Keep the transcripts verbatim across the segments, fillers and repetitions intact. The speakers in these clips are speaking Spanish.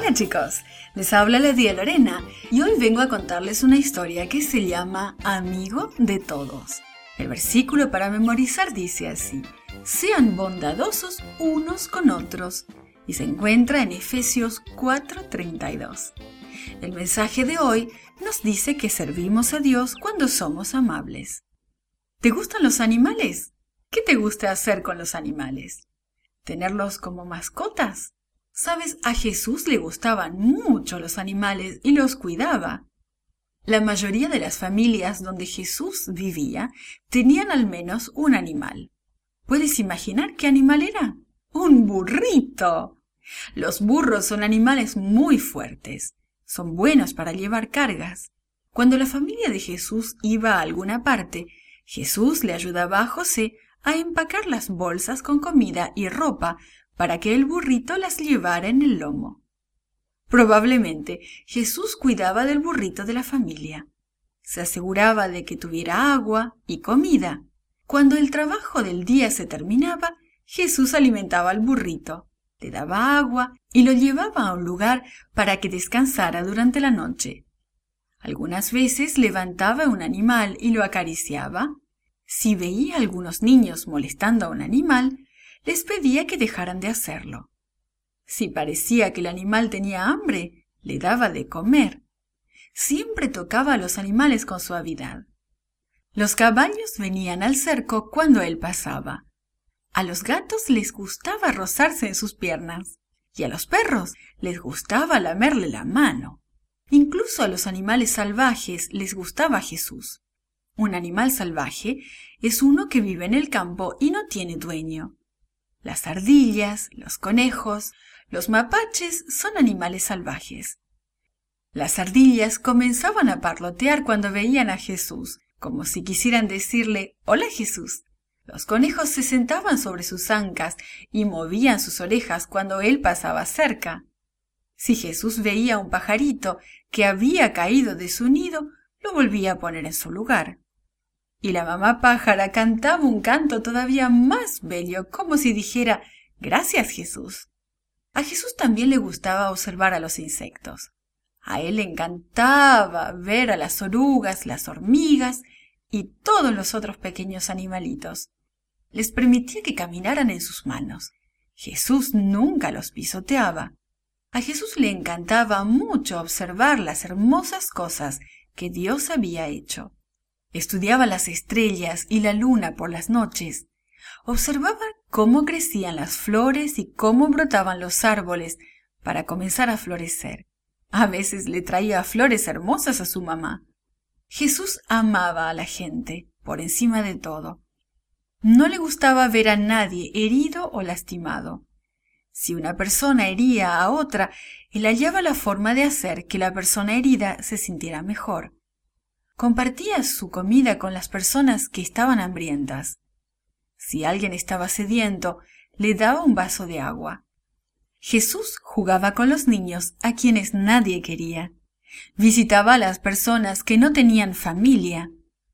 Hola chicos, les habla la tía Lorena y hoy vengo a contarles una historia que se llama Amigo de Todos. El versículo para memorizar dice así: sean bondadosos unos con otros, y se encuentra en Efesios cuatro treinta y dos. El mensaje de hoy nos dice que servimos a Dios cuando somos amables. ¿Te gustan los animales? ¿Qué te gusta hacer con los animales? ¿Tenerlos como mascotas? ¿Sabes? A Jesús le gustaban mucho los animales y los cuidaba. La mayoría de las familias donde Jesús vivía tenían al menos un animal. ¿Puedes imaginar qué animal era? ¡Un burrito! Los burros son animales muy fuertes. Son buenos para llevar cargas. Cuando la familia de Jesús iba a alguna parte, Jesús le ayudaba a José a empacar las bolsas con comida y ropa para que el burrito las llevara en el lomo. Probablemente Jesús cuidaba del burrito de la familia. Se aseguraba de que tuviera agua y comida. Cuando el trabajo del día se terminaba, Jesús alimentaba al burrito, le daba agua y lo llevaba a un lugar para que descansara durante la noche. Algunas veces levantaba un animal y lo acariciaba. Si veía a algunos niños molestando a un animal, les pedía que dejaran de hacerlo. Si parecía que el animal tenía hambre, le daba de comer. Siempre tocaba a los animales con suavidad. Los caballos venían al cerco cuando él pasaba. A los gatos les gustaba rozarse en sus piernas, y a los perros les gustaba lamerle la mano. Incluso a los animales salvajes les gustaba Jesús. Un animal salvaje es uno que vive en el campo y no tiene dueño. Las ardillas, los conejos, los mapaches son animales salvajes. Las ardillas comenzaban a parlotear cuando veían a Jesús, como si quisieran decirle: «Hola Jesús». Los conejos se sentaban sobre sus ancas y movían sus orejas cuando él pasaba cerca. Si Jesús veía un pajarito que había caído de su nido, lo volvía a poner en su lugar. Y la mamá pájara cantaba un canto todavía más bello, como si dijera: «Gracias, Jesús». A Jesús también le gustaba observar a los insectos. A él le encantaba ver a las orugas, las hormigas y todos los otros pequeños animalitos. Les permitía que caminaran en sus manos. Jesús nunca los pisoteaba. A Jesús le encantaba mucho observar las hermosas cosas que Dios había hecho. Estudiaba las estrellas y la luna por las noches. Observaba cómo crecían las flores y cómo brotaban los árboles para comenzar a florecer. A veces le traía flores hermosas a su mamá. Jesús amaba a la gente por encima de todo. No le gustaba ver a nadie herido o lastimado. Si una persona hería a otra, él hallaba la forma de hacer que la persona herida se sintiera mejor. Compartía su comida con las personas que estaban hambrientas. Si alguien estaba sediento, le daba un vaso de agua. Jesús jugaba con los niños a quienes nadie quería. Visitaba a las personas que no tenían familia.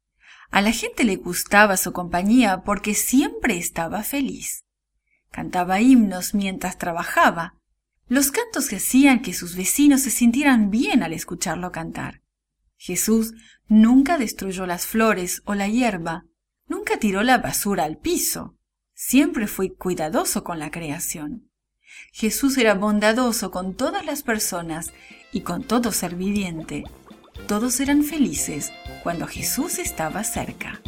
A la gente le gustaba su compañía porque siempre estaba feliz. Cantaba himnos mientras trabajaba. Los cantos hacían que sus vecinos se sintieran bien al escucharlo cantar. Jesús nunca destruyó las flores o la hierba, nunca tiró la basura al piso. Siempre fue cuidadoso con la creación. Jesús era bondadoso con todas las personas y con todo ser viviente. Todos eran felices cuando Jesús estaba cerca.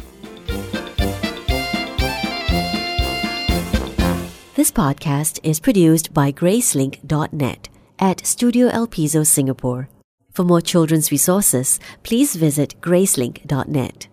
This podcast is produced by Gracelink dot net at Studio El Piso, Singapore. For more children's resources, please visit Gracelink dot net.